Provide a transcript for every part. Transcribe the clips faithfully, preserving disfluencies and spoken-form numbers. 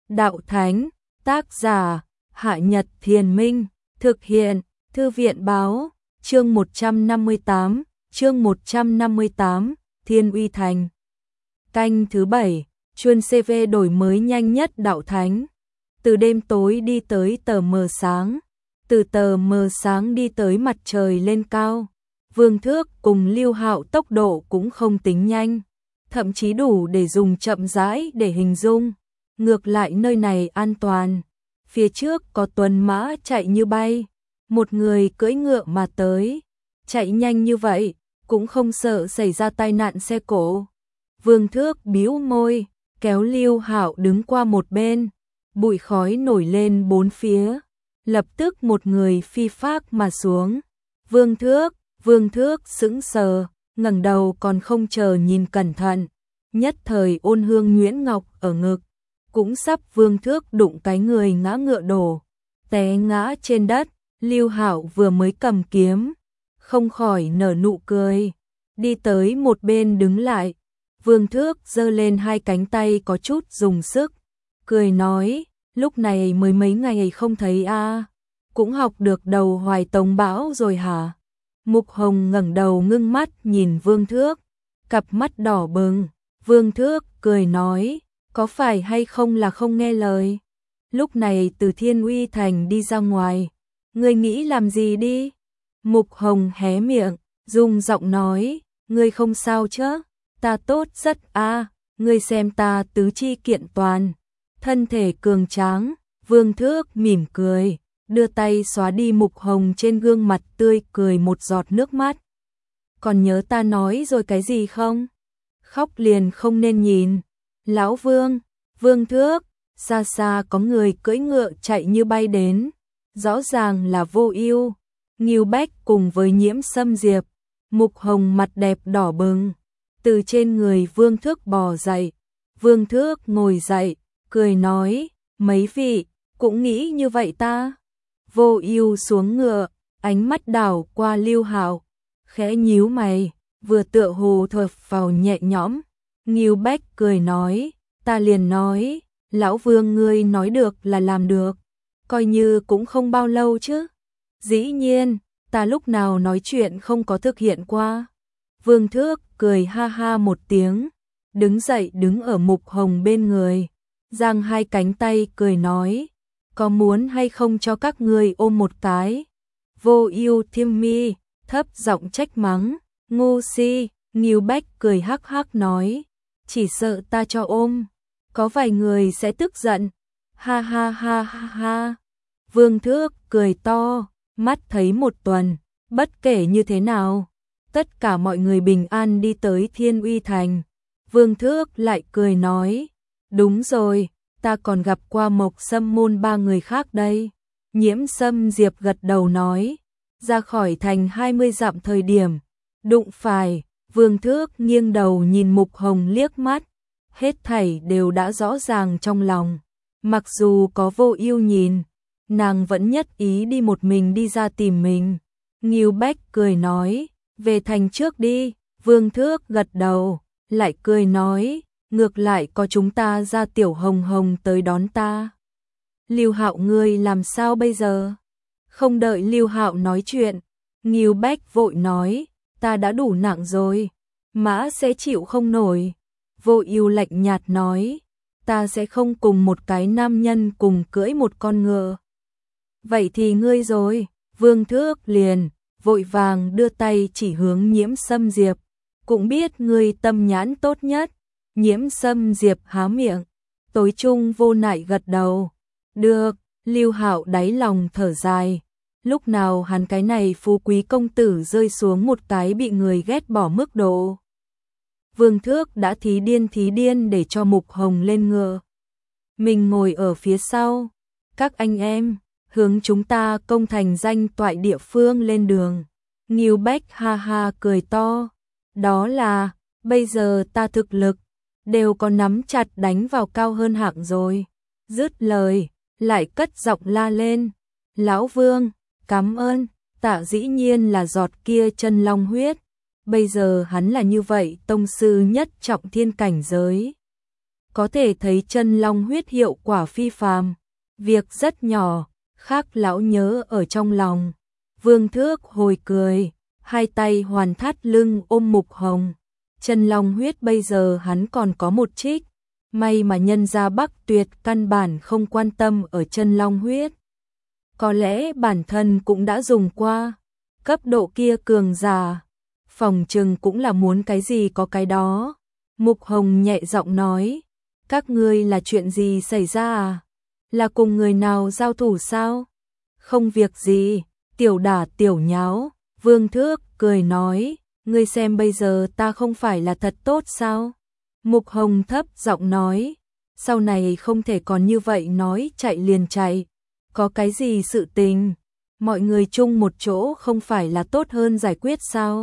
đạo thánh, tác giả, Hạ Nhật Thiền Minh, thực hiện, Thư viện báo, chương một trăm năm mươi tám, chương một trăm năm mươi tám, Thiên Uy Thành. Canh thứ bảy, chuyên xê vê đổi mới nhanh nhất đạo thánh. Từ đêm tối đi tới tờ mờ sáng, từ tờ mờ sáng đi tới mặt trời lên cao. Vương Thước cùng Lưu Hạo tốc độ cũng không tính nhanh, thậm chí đủ để dùng chậm rãi để hình dung. Ngược lại nơi này an toàn, phía trước có tuần mã chạy như bay, một người cưỡi ngựa mà tới, chạy nhanh như vậy, cũng không sợ xảy ra tai nạn xe cộ. Vương Thước bĩu môi, kéo Lưu Hạo đứng qua một bên, bụi khói nổi lên bốn phía, lập tức một người phi phác mà xuống. Vương Thước, Vương Thước sững sờ, ngẩng đầu còn không chờ nhìn cẩn thận, nhất thời Ôn Hương Nguyễn Ngọc ở ngực, cũng sắp Vương Thước đụng cái người ngã ngựa đổ, té ngã trên đất. Lưu Hạo vừa mới cầm kiếm, không khỏi nở nụ cười, đi tới một bên đứng lại. Vương Thước giơ lên hai cánh tay có chút dùng sức, cười nói, lúc này mới mấy ngày không thấy a, à, cũng học được đầu Hoài Tống Bão rồi hả? Mục Hồng ngẩng đầu ngưng mắt nhìn Vương Thước, cặp mắt đỏ bừng. Vương Thước cười nói, có phải hay không là không nghe lời? Lúc này từ Thiên Uy Thành đi ra ngoài, ngươi nghĩ làm gì đi? Mục Hồng hé miệng, rung giọng nói, ngươi không sao chứ? Ta tốt rất a, à, ngươi xem ta tứ chi kiện toàn, thân thể cường tráng. Vương Thước mỉm cười, đưa tay xóa đi Mục Hồng trên gương mặt tươi cười một giọt nước mắt. Còn nhớ ta nói rồi cái gì không? Khóc liền không nên nhìn. Lão Vương, Vương Thước, xa xa có người cưỡi ngựa chạy như bay đến, rõ ràng là Vô Ưu, Ngưu Bách cùng với Nhiễm Sâm Diệp. Mục Hồng mặt đẹp đỏ bừng, từ trên người Vương Thước bò dậy. Vương Thước ngồi dậy, cười nói, mấy vị cũng nghĩ như vậy ta? Vô Ưu xuống ngựa, ánh mắt đảo qua Lưu Hạo, khẽ nhíu mày, vừa tựa hồ thở phào nhẹ nhõm. Ngưu Bách cười nói, ta liền nói, lão Vương ngươi nói được là làm được, coi như cũng không bao lâu chứ. Dĩ nhiên, ta lúc nào nói chuyện không có thực hiện qua. Vương Thước cười ha ha một tiếng, đứng dậy đứng ở Mục Hồng bên người, giang hai cánh tay cười nói, có muốn hay không cho các ngươi ôm một cái? Vô Ưu Thiêm Mi thấp giọng trách mắng, ngu si. Ngưu Bách cười hắc hắc nói, chỉ sợ ta cho ôm, có vài người sẽ tức giận. Ha ha ha ha ha. Vương Thước cười to, mắt thấy một tuần, bất kể như thế nào, tất cả mọi người bình an đi tới Thiên Uy Thành. Vương Thước lại cười nói, đúng rồi, ta còn gặp qua Mộc Sâm môn ba người khác đây. Nhiễm Sâm Diệp gật đầu nói, ra khỏi thành hai mươi dặm thời điểm, đụng phải. Vương Thước nghiêng đầu nhìn Mục Hồng liếc mắt, hết thảy đều đã rõ ràng trong lòng. Mặc dù có Vô Ưu nhìn, nàng vẫn nhất ý đi một mình đi ra tìm mình. Ngưu Bách cười nói, về thành trước đi. Vương Thước gật đầu, lại cười nói, ngược lại có chúng ta ra Tiểu Hồng Hồng tới đón ta. Lưu Hạo ngươi làm sao bây giờ? Không đợi Lưu Hạo nói chuyện, Ngưu Bách vội nói, ta đã đủ nặng rồi, mã sẽ chịu không nổi. Vô Ưu lạnh nhạt nói, ta sẽ không cùng một cái nam nhân cùng cưỡi một con ngựa. Vậy thì ngươi rồi. Vương Thước liền vội vàng đưa tay chỉ hướng Nhiễm Sâm Diệp, cũng biết ngươi tâm nhãn tốt nhất. Nhiễm Sâm Diệp há miệng, tối trung vô nại gật đầu. Được. Lưu Hạo đáy lòng thở dài, lúc nào hắn cái này phú quý công tử rơi xuống một cái bị người ghét bỏ mức độ. Vương Thước đã thí điên thí điên để cho Mục Hồng lên ngựa, mình ngồi ở phía sau. Các anh em, hướng chúng ta công thành danh toại địa phương lên đường. Ngưu Bách ha ha cười to, đó là, bây giờ ta thực lực đều có nắm chặt đánh vào cao hơn hạng rồi. Dứt lời, lại cất giọng la lên, lão Vương, cảm ơn. Tạ dĩ nhiên là giọt kia chân long huyết, bây giờ hắn là như vậy tông sư nhất trọng thiên cảnh giới. có thể thấy chân long huyết hiệu quả phi phàm. Việc rất nhỏ, khác lão nhớ ở trong lòng. Vương Thước hồi cười, hai tay hoàn thắt lưng ôm Mục Hồng. Chân long huyết bây giờ hắn còn có một trích, may mà nhân gia Bắc Tuyệt căn bản không quan tâm ở chân long huyết. Có lẽ bản thân cũng đã dùng qua, cấp độ kia cường giả, phòng trừng cũng là muốn cái gì có cái đó. Mục Hồng nhẹ giọng nói, các ngươi là chuyện gì xảy ra à? Là cùng người nào giao thủ sao? Không việc gì, tiểu đả tiểu nháo. Vương Thước cười nói, ngươi xem bây giờ ta không phải là thật tốt sao? Mục Hồng thấp giọng nói, sau này không thể còn như vậy nói chạy liền chạy. Có cái gì sự tình, mọi người chung một chỗ không phải là tốt hơn giải quyết sao?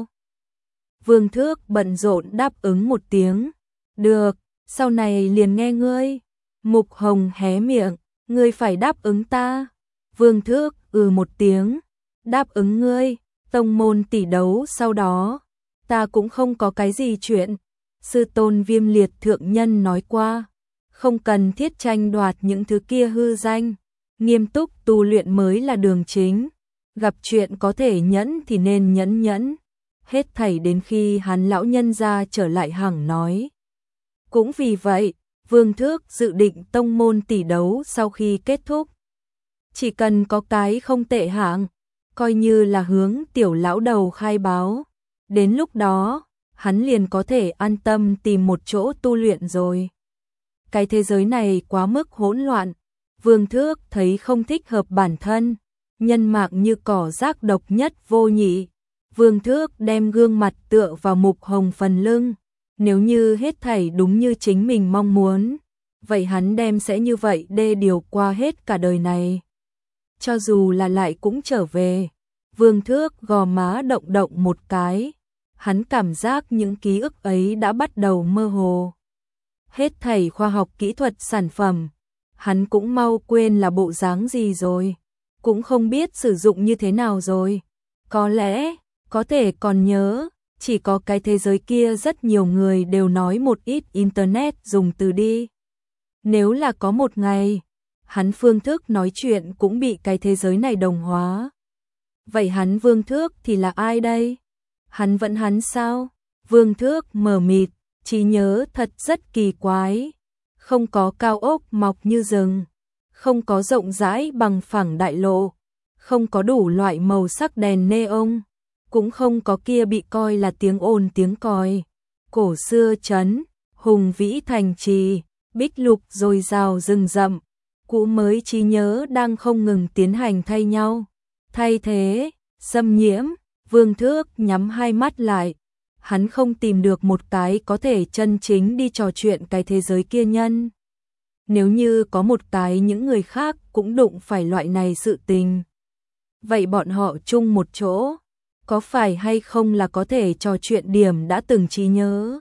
Vương Thước bận rộn đáp ứng một tiếng, được, sau này liền nghe ngươi. Mục Hồng hé miệng, ngươi phải đáp ứng ta. Vương Thước ừ một tiếng, đáp ứng ngươi, tông môn tỷ đấu sau đó, ta cũng không có cái gì chuyện. Sư tôn Viêm Liệt thượng nhân nói qua, không cần thiết tranh đoạt những thứ kia hư danh, nghiêm túc tu luyện mới là đường chính, gặp chuyện có thể nhẫn thì nên nhẫn nhẫn, hết thảy đến khi hắn lão nhân gia trở lại hằng nói. Cũng vì vậy, Vương Thước dự định tông môn tỷ đấu sau khi kết thúc, chỉ cần có cái không tệ hạng, coi như là hướng tiểu lão đầu khai báo, đến lúc đó, hắn liền có thể an tâm tìm một chỗ tu luyện rồi. Cái thế giới này quá mức hỗn loạn, Vương Thước thấy không thích hợp bản thân, nhân mạng như cỏ rác độc nhất vô nhị. Vương Thước đem gương mặt tựa vào Mục Hồng phần lưng, nếu như hết thảy đúng như chính mình mong muốn, vậy hắn đem sẽ như vậy đê điều qua hết cả đời này. Cho dù là lại cũng trở về, Vương Thước gò má động động một cái, hắn cảm giác những ký ức ấy đã bắt đầu mơ hồ. Hết thảy khoa học kỹ thuật sản phẩm, hắn cũng mau quên là bộ dáng gì rồi, cũng không biết sử dụng như thế nào rồi. Có lẽ, có thể còn nhớ, chỉ có cái thế giới kia rất nhiều người đều nói một ít internet dùng từ đi. Nếu là có một ngày, hắn phương thức nói chuyện cũng bị cái thế giới này đồng hóa. Vậy hắn Vương Thước thì là ai đây? Hắn vẫn hắn sao? Vương Thước mờ mịt, trí nhớ thật rất kỳ quái. Không có cao ốc mọc như rừng, không có rộng rãi bằng phẳng đại lộ, không có đủ loại màu sắc đèn neon, cũng không có kia bị coi là tiếng ồn tiếng còi. Cổ xưa trấn, hùng vĩ thành trì, bích lục dồi dào rừng rậm, cũ mới trí nhớ đang không ngừng tiến hành thay nhau. Thay thế, xâm nhiễm, Vương Thước nhắm hai mắt lại. Hắn không tìm được một cái có thể chân chính đi trò chuyện cái thế giới kia nhân. Nếu như có một cái những người khác cũng đụng phải loại này sự tình, vậy bọn họ chung một chỗ, có phải hay không là có thể trò chuyện điểm đã từng trí nhớ?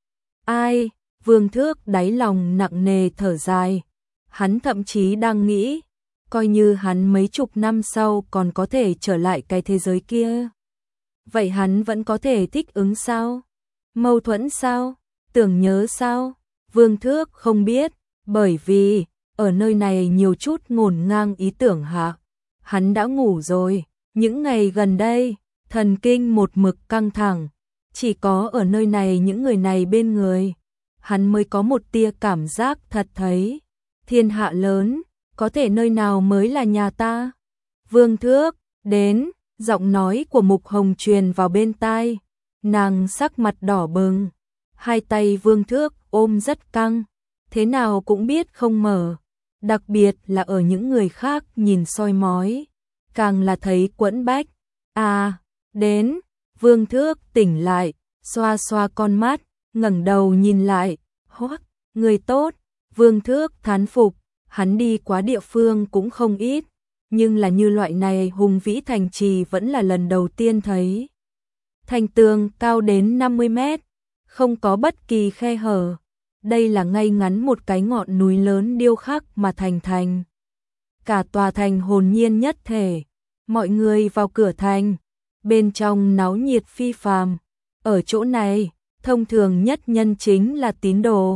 Ai? Vương Thước đáy lòng nặng nề thở dài. Hắn thậm chí đang nghĩ, coi như hắn mấy chục năm sau còn có thể trở lại cái thế giới kia, vậy hắn vẫn có thể thích ứng sao? Mâu thuẫn sao? Tưởng nhớ sao? Vương Thước không biết, bởi vì ở nơi này nhiều chút ngổn ngang ý tưởng hạ. Hắn đã ngủ rồi, những ngày gần đây, thần kinh một mực căng thẳng, chỉ có ở nơi này những người này bên người, hắn mới có một tia cảm giác thật thấy, thiên hạ lớn, có thể nơi nào mới là nhà ta? Vương Thước, đến, giọng nói của Mục Hồng truyền vào bên tai, nàng sắc mặt đỏ bừng, hai tay Vương Thước ôm rất căng, thế nào cũng biết không mở, đặc biệt là ở những người khác nhìn soi mói, càng là thấy quẫn bách. À, đến, Vương Thước tỉnh lại, xoa xoa con mắt, ngẩng đầu nhìn lại, hoắc, người tốt. Vương Thước thán phục, hắn đi quá địa phương cũng không ít, nhưng là như loại này hùng vĩ thành trì vẫn là lần đầu tiên thấy. Thành tường cao đến năm mươi mét, không có bất kỳ khe hở, đây là ngay ngắn một cái ngọn núi lớn điêu khắc mà thành thành. Cả tòa thành hồn nhiên nhất thể, mọi người vào cửa thành, bên trong náo nhiệt phi phàm. Ở chỗ này, thông thường nhất nhân chính là tín đồ,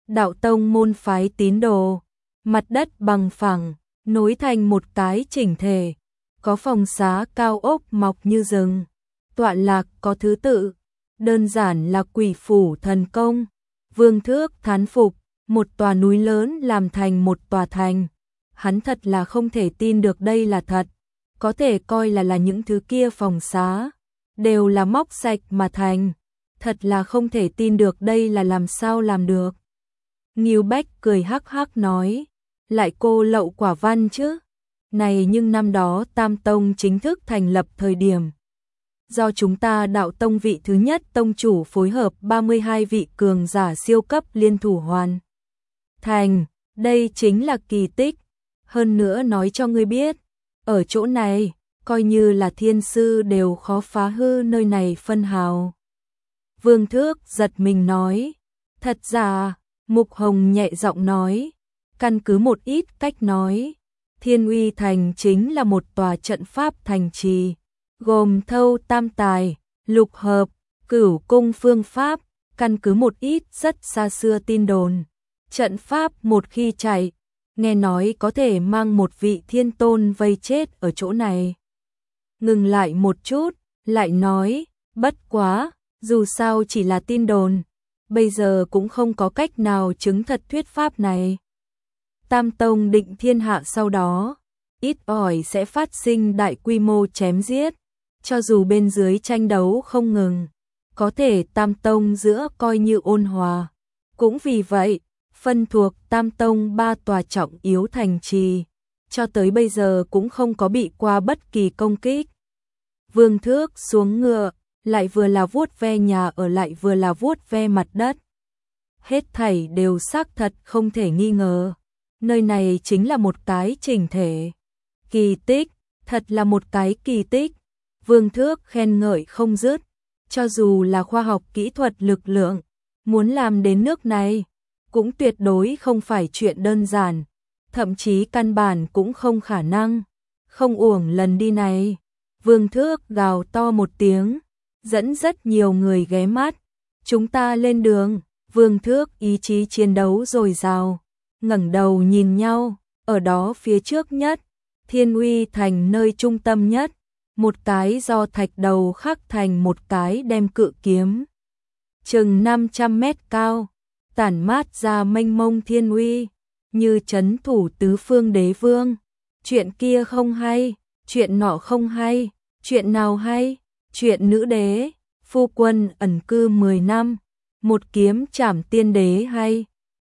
đạo tông môn phái tín đồ, mặt đất bằng phẳng, nối thành một cái chỉnh thể, có phòng xá cao ốc mọc như rừng, tọa lạc có thứ tự, đơn giản là quỷ phủ thần công. Vương Thước thán phục, một tòa núi lớn làm thành một tòa thành. Hắn thật là không thể tin được đây là thật, có thể coi là là những thứ kia phòng xá, đều là móc sạch mà thành, thật là không thể tin được đây là làm sao làm được. Ngưu Bách cười hắc hắc nói, lại cô lậu quả văn chứ, này nhưng năm đó Tam Tông chính thức thành lập thời điểm. Do chúng ta đạo tông vị thứ nhất tông chủ phối hợp ba mươi hai vị cường giả siêu cấp liên thủ hoàn thành, đây chính là kỳ tích. Hơn nữa nói cho ngươi biết, ở chỗ này, coi như là thiên sư đều khó phá hư nơi này phân hào. Vương Thước giật mình nói, thật ra, Mục Hồng nhẹ giọng nói, căn cứ một ít cách nói, Thiên Uy Thành chính là một tòa trận pháp thành trì, gồm thâu tam tài, lục hợp, cửu cung phương pháp, căn cứ một ít rất xa xưa tin đồn. Trận pháp một khi chạy, nghe nói có thể mang một vị thiên tôn vây chết ở chỗ này. Ngừng lại một chút, lại nói, bất quá, dù sao chỉ là tin đồn, bây giờ cũng không có cách nào chứng thật thuyết pháp này. Tam Tông định thiên hạ sau đó, ít ỏi sẽ phát sinh đại quy mô chém giết, cho dù bên dưới tranh đấu không ngừng, có thể Tam Tông giữa coi như ôn hòa. Cũng vì vậy, phân thuộc Tam Tông ba tòa trọng yếu thành trì, cho tới bây giờ cũng không có bị qua bất kỳ công kích. Vương Thước xuống ngựa, lại vừa là vuốt ve nhà ở lại vừa là vuốt ve mặt đất. Hết thảy đều xác thật không thể nghi ngờ. Nơi này chính là một cái chỉnh thể. Kỳ tích, thật là một cái kỳ tích. Vương Thước khen ngợi không dứt, cho dù là khoa học kỹ thuật lực lượng, muốn làm đến nước này, cũng tuyệt đối không phải chuyện đơn giản, thậm chí căn bản cũng không khả năng. Không uổng lần đi này, Vương Thước gào to một tiếng, dẫn rất nhiều người ghé mắt. Chúng ta lên đường. Vương Thước ý chí chiến đấu dồi dào, ngẩng đầu nhìn nhau, ở đó phía trước nhất, Thiên Uy Thành nơi trung tâm nhất, một cái do thạch đầu khắc thành một cái đem cự kiếm, chừng năm trăm mét cao, tản mát ra mênh mông thiên uy, như trấn thủ tứ phương đế vương. Chuyện kia không hay, chuyện nọ không hay, chuyện nào hay, chuyện nữ đế, phu quân ẩn cư mười năm, một kiếm trảm tiên đế hay,